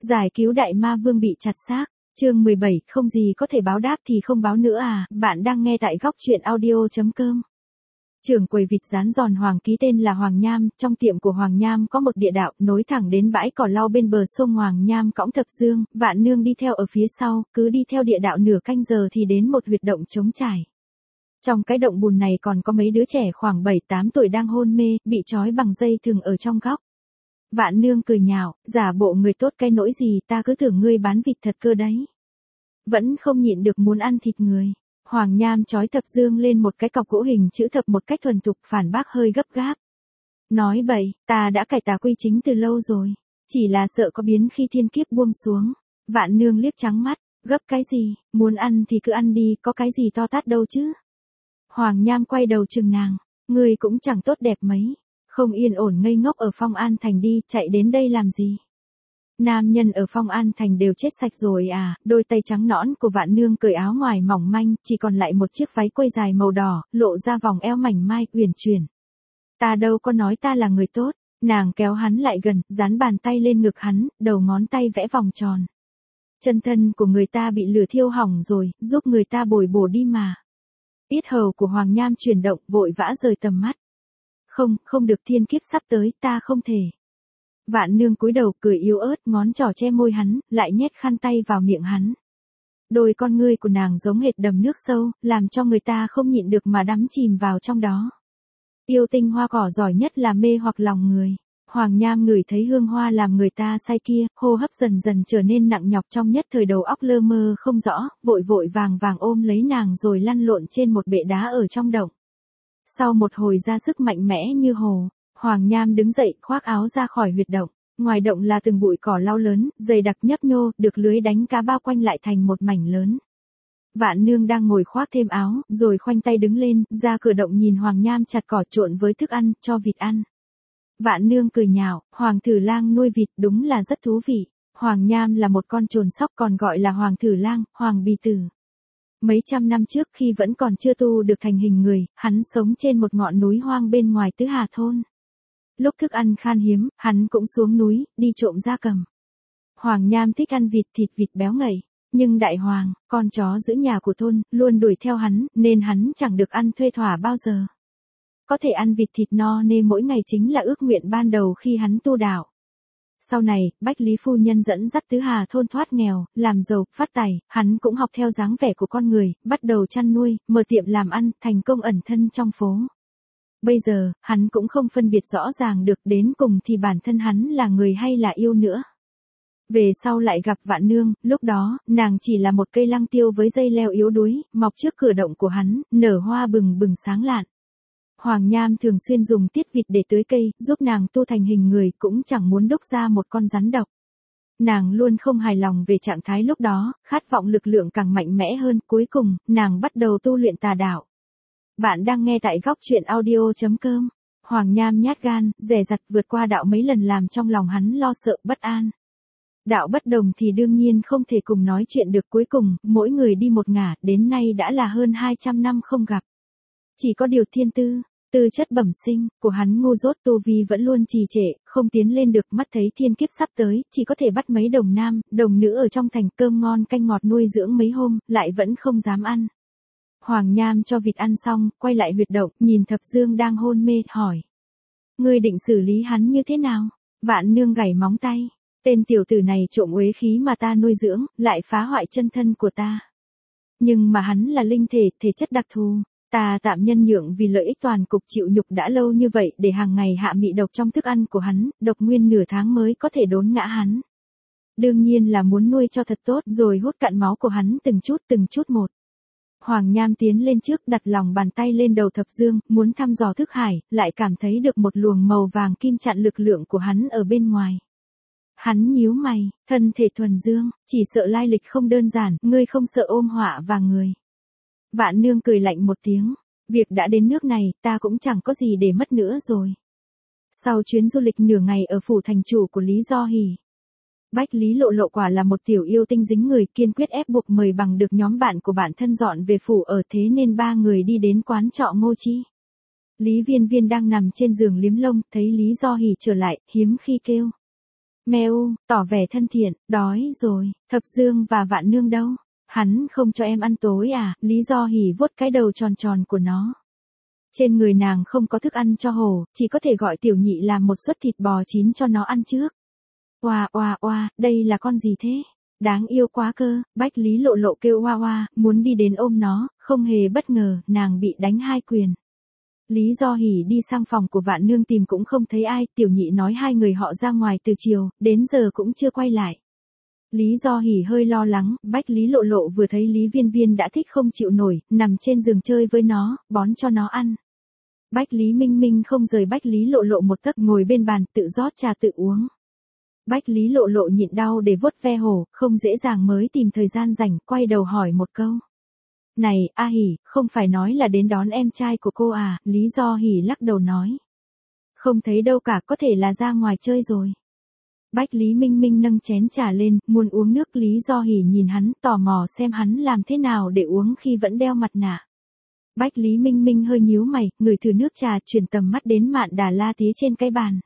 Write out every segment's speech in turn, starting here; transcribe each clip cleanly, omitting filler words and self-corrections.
Giải cứu đại ma vương bị chặt xác. Chương 17, không gì có thể báo đáp thì không báo nữa à, bạn đang nghe tại góc truyện audio.com. Trưởng quầy vịt rán giòn Hoàng ký tên là Hoàng Nham, trong tiệm của Hoàng Nham có một địa đạo nối thẳng đến bãi cỏ lau bên bờ sông. Hoàng Nham cõng Thập Dương, Vạn Nương đi theo ở phía sau, cứ đi theo địa đạo nửa canh giờ thì đến một huyệt động trống trải. Trong cái động bùn này còn có mấy đứa trẻ khoảng 7-8 tuổi đang hôn mê, bị trói bằng dây thừng ở trong góc. Vạn Nương cười nhạo, giả bộ người tốt cái nỗi gì, ta cứ tưởng ngươi bán vịt thật cơ đấy. Vẫn không nhịn được muốn ăn thịt người. Hoàng Nham trói Thập Dương lên một cái cọc gỗ hình chữ thập một cách thuần thục, phản bác hơi gấp gáp. Nói bậy, ta đã cải tà quy chính từ lâu rồi. Chỉ là sợ có biến khi thiên kiếp buông xuống. Vạn Nương liếc trắng mắt, gấp cái gì, muốn ăn thì cứ ăn đi, có cái gì to tát đâu chứ. Hoàng Nham quay đầu chừng nàng, ngươi cũng chẳng tốt đẹp mấy. Không yên ổn ngây ngốc ở Phong An Thành đi, chạy đến đây làm gì? Nam nhân ở Phong An Thành đều chết sạch rồi à? Đôi tay trắng nõn của Vạn Nương cởi áo ngoài mỏng manh, chỉ còn lại một chiếc váy quây dài màu đỏ, lộ ra vòng eo mảnh mai, uyển chuyển. Ta đâu có nói ta là người tốt. Nàng kéo hắn lại gần, dán bàn tay lên ngực hắn, đầu ngón tay vẽ vòng tròn. Chân thân của người ta bị lửa thiêu hỏng rồi, giúp người ta bồi bổ đi mà. Yết hầu của Hoàng Nham chuyển động, vội vã rời tầm mắt. Không được, thiên kiếp sắp tới, ta không thể. Vạn Nương cúi đầu cười yếu ớt, ngón trỏ che môi hắn, lại nhét khăn tay vào miệng hắn. Đôi con ngươi của nàng giống hệt đầm nước sâu, làm cho người ta không nhịn được mà đắm chìm vào trong đó. Yêu tinh hoa cỏ giỏi nhất là mê hoặc lòng người. Hoàng Nham ngửi thấy hương hoa làm người ta say kia, hô hấp dần dần trở nên nặng nhọc, trong nhất thời đầu óc lơ mơ không rõ, vội vội vàng vàng ôm lấy nàng rồi lăn lộn trên một bệ đá ở trong động. Sau một hồi ra sức mạnh mẽ như hồ, Hoàng Nham đứng dậy, khoác áo ra khỏi huyệt động. Ngoài động là từng bụi cỏ lau lớn, dày đặc nhấp nhô, được lưới đánh cá bao quanh lại thành một mảnh lớn. Vạn Nương đang ngồi khoác thêm áo, rồi khoanh tay đứng lên, ra cửa động nhìn Hoàng Nham chặt cỏ trộn với thức ăn, cho vịt ăn. Vạn Nương cười nhạo, Hoàng Thử Lang nuôi vịt đúng là rất thú vị. Hoàng Nham là một con trồn sóc, còn gọi là Hoàng Thử Lang, Hoàng Bì Tử. Mấy trăm năm trước khi vẫn còn chưa tu được thành hình người, hắn sống trên một ngọn núi hoang bên ngoài Tứ Hà thôn. Lúc thức ăn khan hiếm, hắn cũng xuống núi, đi trộm gia cầm. Hoàng Nham thích ăn vịt, thịt vịt béo ngậy. Nhưng Đại Hoàng, con chó giữ nhà của thôn, luôn đuổi theo hắn, nên hắn chẳng được ăn thuê thỏa bao giờ. Có thể ăn vịt thịt no nê mỗi ngày chính là ước nguyện ban đầu khi hắn tu đạo. Sau này, Bách Lý Phu Nhân dẫn dắt Tứ Hà thôn thoát nghèo, làm giàu, phát tài, hắn cũng học theo dáng vẻ của con người, bắt đầu chăn nuôi, mở tiệm làm ăn, thành công ẩn thân trong phố. Bây giờ, hắn cũng không phân biệt rõ ràng được đến cùng thì bản thân hắn là người hay là yêu nữa. Về sau lại gặp Vạn Nương, lúc đó, nàng chỉ là một cây lăng tiêu với dây leo yếu đuối, mọc trước cửa động của hắn, nở hoa bừng bừng sáng lạn. Hoàng Nham thường xuyên dùng tiết vịt để tưới cây, giúp nàng tu thành hình người, cũng chẳng muốn đúc ra một con rắn độc. Nàng luôn không hài lòng về trạng thái lúc đó, khát vọng lực lượng càng mạnh mẽ hơn, cuối cùng, nàng bắt đầu tu luyện tà đạo. Bạn đang nghe tại góc truyện audio.com. Hoàng Nham nhát gan, dè dặt vượt qua đạo mấy lần làm trong lòng hắn lo sợ, bất an. Đạo bất đồng thì đương nhiên không thể cùng nói chuyện được, cuối cùng, mỗi người đi một ngả, đến nay đã là hơn 200 năm không gặp. Chỉ có điều thiên tư chất bẩm sinh, của hắn ngu dốt, tu vi vẫn luôn trì trệ, không tiến lên được, mắt thấy thiên kiếp sắp tới, chỉ có thể bắt mấy đồng nam, đồng nữ ở trong thành, cơm ngon canh ngọt nuôi dưỡng mấy hôm, lại vẫn không dám ăn. Hoàng Nham cho vịt ăn xong, quay lại huyệt động, nhìn Thập Dương đang hôn mê, hỏi. Ngươi định xử lý hắn như thế nào? Vạn Nương gảy móng tay. Tên tiểu tử này trộm uế khí mà ta nuôi dưỡng, lại phá hoại chân thân của ta. Nhưng mà hắn là linh thể, thể chất đặc thù. Ta tạm nhân nhượng vì lợi ích toàn cục, chịu nhục đã lâu như vậy để hàng ngày hạ mị độc trong thức ăn của hắn, độc nguyên nửa tháng mới có thể đốn ngã hắn. Đương nhiên là muốn nuôi cho thật tốt rồi hút cạn máu của hắn từng chút một. Hoàng Nham tiến lên trước, đặt lòng bàn tay lên đầu Thập Dương, muốn thăm dò thức hải, lại cảm thấy được một luồng màu vàng kim chặn lực lượng của hắn ở bên ngoài. Hắn nhíu mày, thân thể thuần dương, chỉ sợ lai lịch không đơn giản, ngươi không sợ ôm họa vào người. Vạn Nương cười lạnh một tiếng, việc đã đến nước này, ta cũng chẳng có gì để mất nữa rồi. Sau chuyến du lịch nửa ngày ở phủ thành chủ của Lý Do Hỉ, Bách Lý Lộ quả là một tiểu yêu tinh dính người, kiên quyết ép buộc mời bằng được nhóm bạn của bản thân dọn về phủ ở, thế nên ba người đi đến quán trọ Ngô Chi. Lý Viên Viên đang nằm trên giường liếm lông, thấy Lý Do Hỉ trở lại, hiếm khi kêu. Meo, tỏ vẻ thân thiện, đói rồi, Thập Dương và Vạn Nương đâu? Hắn không cho em ăn tối à? Lý Do Hỉ vuốt cái đầu tròn tròn của nó. Trên người nàng không có thức ăn cho hổ, chỉ có thể gọi tiểu nhị làm một suất thịt bò chín cho nó ăn trước. Oa oa oa, đây là con gì thế? Đáng yêu quá cơ, Bách Lý Lộ Lộ kêu oa oa, muốn đi đến ôm nó, không hề bất ngờ, nàng bị đánh 2 quyền. Lý Do Hỉ đi sang phòng của Vạn Nương tìm cũng không thấy ai, tiểu nhị nói 2 người họ ra ngoài từ chiều, đến giờ cũng chưa quay lại. Lý Do Hỉ hơi lo lắng, Bách Lý Lộ Lộ vừa thấy Lý Viên Viên đã thích không chịu nổi, nằm trên giường chơi với nó, bón cho nó ăn. Bách Lý Minh Minh không rời Bách Lý Lộ Lộ một tấc, ngồi bên bàn tự rót trà tự uống. Bách Lý Lộ Lộ nhịn đau để vuốt ve hổ, không dễ dàng mới tìm thời gian rảnh, quay đầu hỏi một câu. Này, A Hỉ, không phải nói là đến đón em trai của cô à? Lý Do Hỉ lắc đầu nói. Không thấy đâu cả, có thể là ra ngoài chơi rồi. Bách Lý Minh Minh nâng chén trà lên, muốn uống nước. Lý Do Hỉ nhìn hắn, tò mò xem hắn làm thế nào để uống khi vẫn đeo mặt nạ. Bách Lý Minh Minh hơi nhíu mày, ngửi thử nước trà, chuyển tầm mắt đến Mạn Đà La tía trên cái bàn.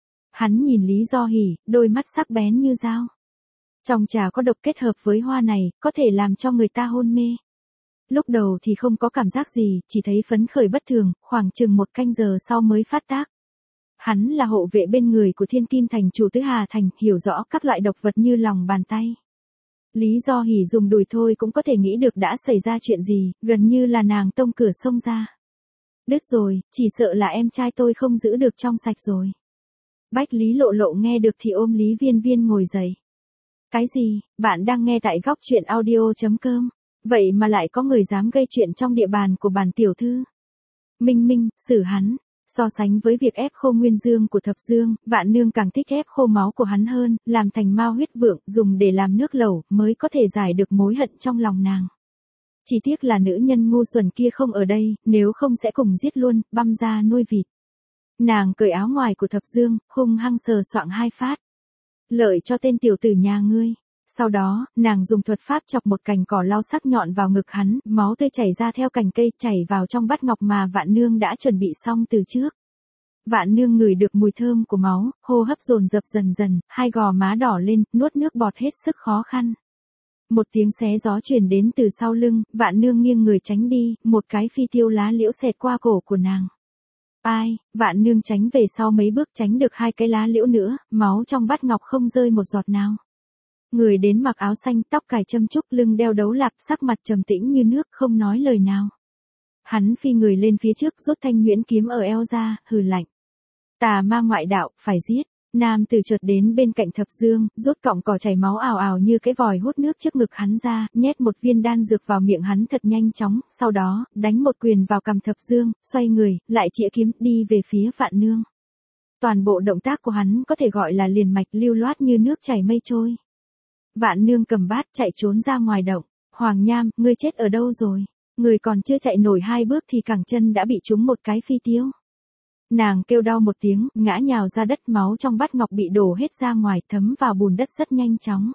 Hắn nhìn Lý Do Hỉ, đôi mắt sắc bén như dao. Trong trà có độc kết hợp với hoa này, có thể làm cho người ta hôn mê. Lúc đầu thì không có cảm giác gì, chỉ thấy phấn khởi bất thường, khoảng chừng 1 canh giờ sau mới phát tác. Hắn là hộ vệ bên người của Thiên Kim Thành chủ Tứ Hà Thành, hiểu rõ các loại độc vật như lòng bàn tay. Lý Do Hỉ dùng đùi thôi cũng có thể nghĩ được đã xảy ra chuyện gì, gần như là nàng tông cửa xông ra. Đứt rồi, chỉ sợ là em trai tôi không giữ được trong sạch rồi. Bách Lý Lộ Lộ nghe được thì ôm Lý Viên Viên ngồi dậy. Cái gì, bạn đang nghe tại góc truyện audio.com. Vậy mà lại có người dám gây chuyện trong địa bàn của bản tiểu thư. Minh Minh, xử hắn. So sánh với việc ép khô nguyên dương của Thập Dương, Vạn Nương càng thích ép khô máu của hắn hơn, làm thành mao huyết vượng, dùng để làm nước lẩu, mới có thể giải được mối hận trong lòng nàng. Chỉ tiếc là nữ nhân ngu xuẩn kia không ở đây, nếu không sẽ cùng giết luôn, băm ra nuôi vịt. Nàng cởi áo ngoài của Thập Dương, hung hăng sờ soạng 2 phát. Lợi cho tên tiểu tử nhà ngươi. Sau đó, nàng dùng thuật pháp chọc một cành cỏ lau sắc nhọn vào ngực hắn, máu tươi chảy ra theo cành cây, chảy vào trong bát ngọc mà Vạn Nương đã chuẩn bị xong từ trước. Vạn Nương ngửi được mùi thơm của máu, hô hấp dồn dập dần dần, 2 gò má đỏ lên, nuốt nước bọt hết sức khó khăn. Một tiếng xé gió truyền đến từ sau lưng, Vạn Nương nghiêng người tránh đi, một cái phi tiêu lá liễu xẹt qua cổ của nàng. Ai, Vạn Nương tránh về sau mấy bước, tránh được 2 cái lá liễu nữa, máu trong bát ngọc không rơi một giọt nào. Người đến mặc áo xanh, tóc cài châm trúc, lưng đeo đấu lạp, sắc mặt trầm tĩnh như nước, không nói lời nào. Hắn phi người lên phía trước, rút thanh nhuyễn kiếm ở eo ra, hừ lạnh. Tà ma ngoại đạo, phải giết. Nam tử chợt đến bên cạnh Thập Dương, rút cọng cỏ chảy máu ào ào như cái vòi hút nước trước ngực hắn ra, nhét một viên đan dược vào miệng hắn thật nhanh chóng, sau đó, đánh một quyền vào cằm Thập Dương, xoay người, lại chĩa kiếm, đi về phía Vạn Nương. Toàn bộ động tác của hắn có thể gọi là liền mạch, lưu loát như nước chảy mây trôi. Vạn Nương cầm bát chạy trốn ra ngoài động. Hoàng Nham, ngươi chết ở đâu rồi? Người còn chưa chạy nổi 2 bước thì cẳng chân đã bị trúng một cái phi tiêu. Nàng kêu đau một tiếng, ngã nhào ra đất, máu trong bát ngọc bị đổ hết ra ngoài, thấm vào bùn đất rất nhanh chóng.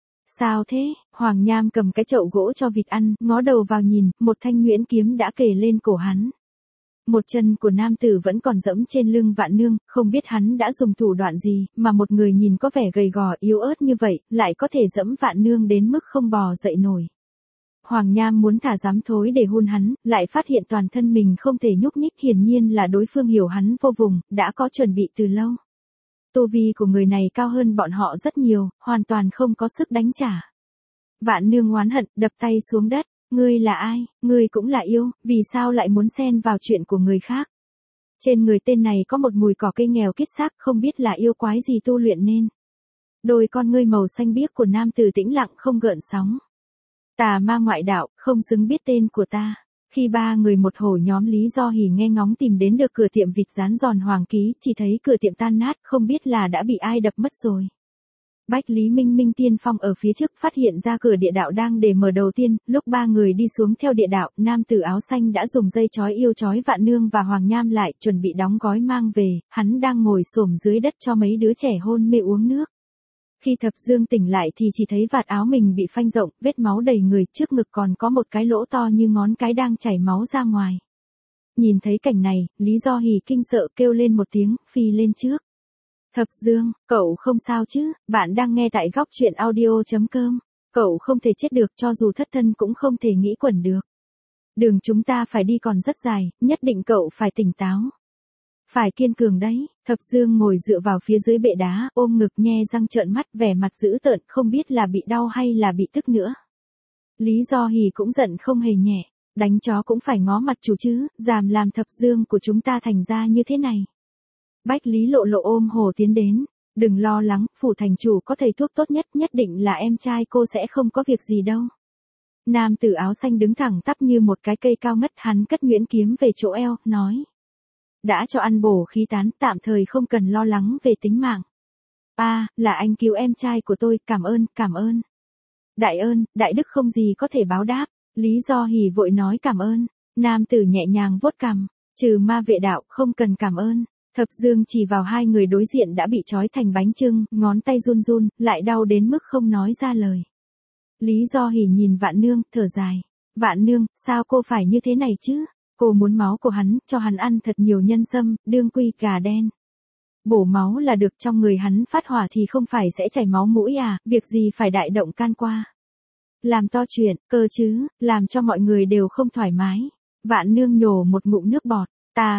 Sao thế? Hoàng Nham cầm cái chậu gỗ cho vịt ăn, ngó đầu vào nhìn, một thanh nhuyễn kiếm đã kề lên cổ hắn. Một chân của nam tử vẫn còn dẫm trên lưng Vạn Nương, không biết hắn đã dùng thủ đoạn gì, mà một người nhìn có vẻ gầy gò yếu ớt như vậy, lại có thể dẫm Vạn Nương đến mức không bò dậy nổi. Hoàng Nham muốn thả dám thối để hôn hắn, lại phát hiện toàn thân mình không thể nhúc nhích, hiển nhiên là đối phương hiểu hắn vô vùng, đã có chuẩn bị từ lâu. Tu vi của người này cao hơn bọn họ rất nhiều, hoàn toàn không có sức đánh trả. Vạn Nương oán hận, đập tay xuống đất. Ngươi là ai? Ngươi cũng là yêu, vì sao lại muốn xen vào chuyện của người khác? Trên người tên này có một mùi cỏ cây nghèo kết xác, không biết là yêu quái gì tu luyện nên. Đôi con ngươi màu xanh biếc của nam tử tĩnh lặng không gợn sóng. Tà ma ngoại đạo, không xứng biết tên của ta. Khi 3 người một hổ nhóm Lý Do Hỉ nghe ngóng tìm đến được cửa tiệm vịt rán giòn Hoàng Ký, chỉ thấy cửa tiệm tan nát, không biết là đã bị ai đập mất rồi. Bách Lý Minh Minh tiên phong ở phía trước, phát hiện ra cửa địa đạo đang để mở đầu tiên, lúc 3 người đi xuống theo địa đạo, nam tử áo xanh đã dùng dây chói yêu chói Vạn Nương và Hoàng Nham lại, chuẩn bị đóng gói mang về, hắn đang ngồi xổm dưới đất cho mấy đứa trẻ hôn mê uống nước. Khi Thập Dương tỉnh lại thì chỉ thấy vạt áo mình bị phanh rộng, vết máu đầy người, trước ngực còn có một cái lỗ to như ngón cái đang chảy máu ra ngoài. Nhìn thấy cảnh này, Lý Do Hỉ kinh sợ kêu lên một tiếng, phi lên trước. Thập Dương, cậu không sao chứ, bạn đang nghe tại góc chuyện audio.com. Cậu không thể chết được, cho dù thất thân cũng không thể nghĩ quẩn được. Đường chúng ta phải đi còn rất dài, nhất định cậu phải tỉnh táo. Phải kiên cường đấy. Thập Dương ngồi dựa vào phía dưới bệ đá, ôm ngực nhe răng trợn mắt, vẻ mặt dữ tợn, không biết là bị đau hay là bị tức nữa. Lý Do Hỉ cũng giận không hề nhẹ. Đánh chó cũng phải ngó mặt chủ chứ, dám làm Thập Dương của chúng ta thành ra như thế này. Bách Lý Lộ Lộ ôm Hồ tiến đến. Đừng lo lắng, phủ thành chủ có thầy thuốc tốt nhất, nhất định là em trai cô sẽ không có việc gì đâu. Nam tử áo xanh đứng thẳng tắp như một cái cây cao ngất, hắn cất nhuyễn kiếm về chỗ eo, nói. Đã cho ăn bổ khí tán, tạm thời không cần lo lắng về tính mạng. Là anh cứu em trai của tôi, cảm ơn, cảm ơn. Đại ơn, đại đức không gì có thể báo đáp. Lý Do Hỉ vội nói cảm ơn. Nam tử nhẹ nhàng vuốt cằm, trừ ma vệ đạo, không cần cảm ơn. Thập Dương chỉ vào hai người đối diện đã bị trói thành bánh chưng, ngón tay run run, lại đau đến mức không nói ra lời. Lý Do Hỉ nhìn Vạn Nương, thở dài. Vạn Nương, sao cô phải như thế này chứ? Cô muốn máu của hắn, cho hắn ăn thật nhiều nhân sâm, đương quy, gà đen. Bổ máu là được, trong người hắn phát hỏa thì không phải sẽ chảy máu mũi à, việc gì phải đại động can qua. Làm to chuyện, cơ chứ, làm cho mọi người đều không thoải mái. Vạn Nương nhổ một ngụm nước bọt.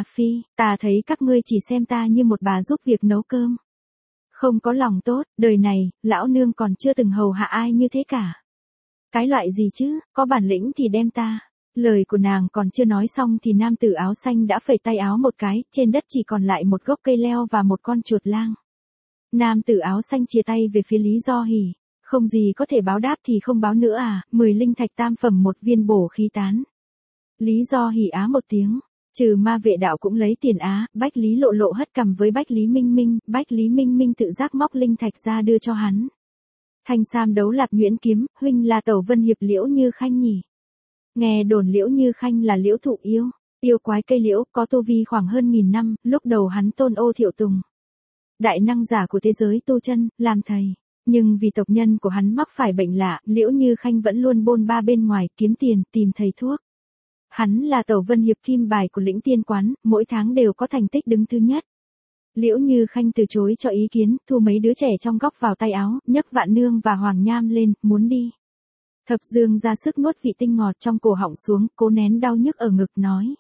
Ta thấy các ngươi chỉ xem ta như một bà giúp việc nấu cơm. Không có lòng tốt, đời này, lão nương còn chưa từng hầu hạ ai như thế cả. Cái loại gì chứ, có bản lĩnh thì đem ta. Lời của nàng còn chưa nói xong thì nam tử áo xanh đã phẩy tay áo một cái, trên đất chỉ còn lại một gốc cây leo và một con chuột lang. Nam tử áo xanh chia tay về phía Lý Do Hỉ. Không gì có thể báo đáp thì không báo nữa à, 10 linh thạch tam phẩm một viên bổ khí tán. Lý Do Hỉ á một tiếng. Trừ ma vệ đạo cũng lấy tiền á, Bách Lý Lộ Lộ hất cằm với Bách Lý Minh Minh, Bách Lý Minh Minh tự giác móc linh thạch ra đưa cho hắn. Thanh Sam đấu lạp nhuyễn kiếm, huynh là Tẩu Vân Hiệp Liễu Như Khanh nhỉ? Nghe đồn Liễu Như Khanh là liễu thụ yêu, yêu quái cây liễu, có tu vi khoảng hơn 1000 năm, lúc đầu hắn tôn ô Thiệu Tùng. Đại năng giả của thế giới tu chân, làm thầy. Nhưng vì tộc nhân của hắn mắc phải bệnh lạ, Liễu Như Khanh vẫn luôn bôn ba bên ngoài, kiếm tiền, tìm thầy thuốc. Hắn là Tẩu Vân Hiệp kim bài của Lĩnh Tiên Quán, mỗi tháng đều có thành tích đứng thứ nhất. Liễu Như Khanh từ chối cho ý kiến, thu mấy đứa trẻ trong góc vào tay áo, nhấc Vạn Nương và Hoàng Nham lên, muốn đi. Thập Dương ra sức nuốt vị tinh ngọt trong cổ họng xuống, cố nén đau nhức ở ngực nói.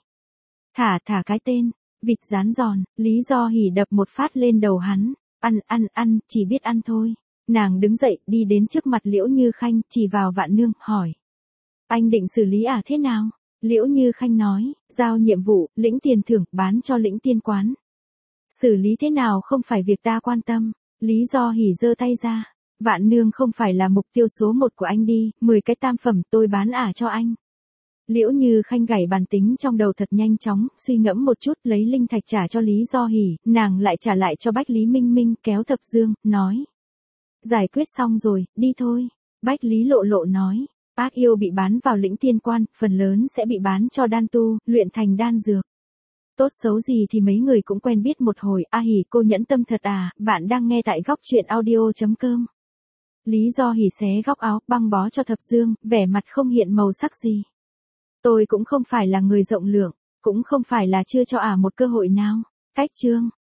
Thả cái tên, vịt rán giòn, Lý Do Hỉ đập một phát lên đầu hắn. Ăn, chỉ biết ăn thôi. Nàng đứng dậy, đi đến trước mặt Liễu Như Khanh, chỉ vào Vạn Nương, hỏi. Anh định xử lý thế nào? Liễu Như Khanh nói, giao nhiệm vụ, lĩnh tiền thưởng, bán cho Lĩnh Tiên Quán. Xử lý thế nào không phải việc ta quan tâm. Lý Do Hỉ giơ tay ra. Vạn Nương không phải là mục tiêu số 1 của anh đi, 10 cái tam phẩm tôi bán cho anh. Liễu Như Khanh gảy bàn tính trong đầu thật nhanh chóng, suy ngẫm một chút, lấy linh thạch trả cho Lý Do Hỉ, nàng lại trả lại cho Bách Lý Minh Minh, kéo Thập Dương, nói. Giải quyết xong rồi, đi thôi. Bách Lý Lộ Lộ nói. Ác yêu bị bán vào Lĩnh Tiên Quan, phần lớn sẽ bị bán cho đan tu, luyện thành đan dược. Tốt xấu gì thì mấy người cũng quen biết một hồi. Hỉ, cô nhẫn tâm thật à, bạn đang nghe tại góc chuyện audio.com. Lý Do Hỉ xé góc áo, băng bó cho Thập Dương, vẻ mặt không hiện màu sắc gì. Tôi cũng không phải là người rộng lượng, cũng không phải là chưa cho một cơ hội nào. Cách chương.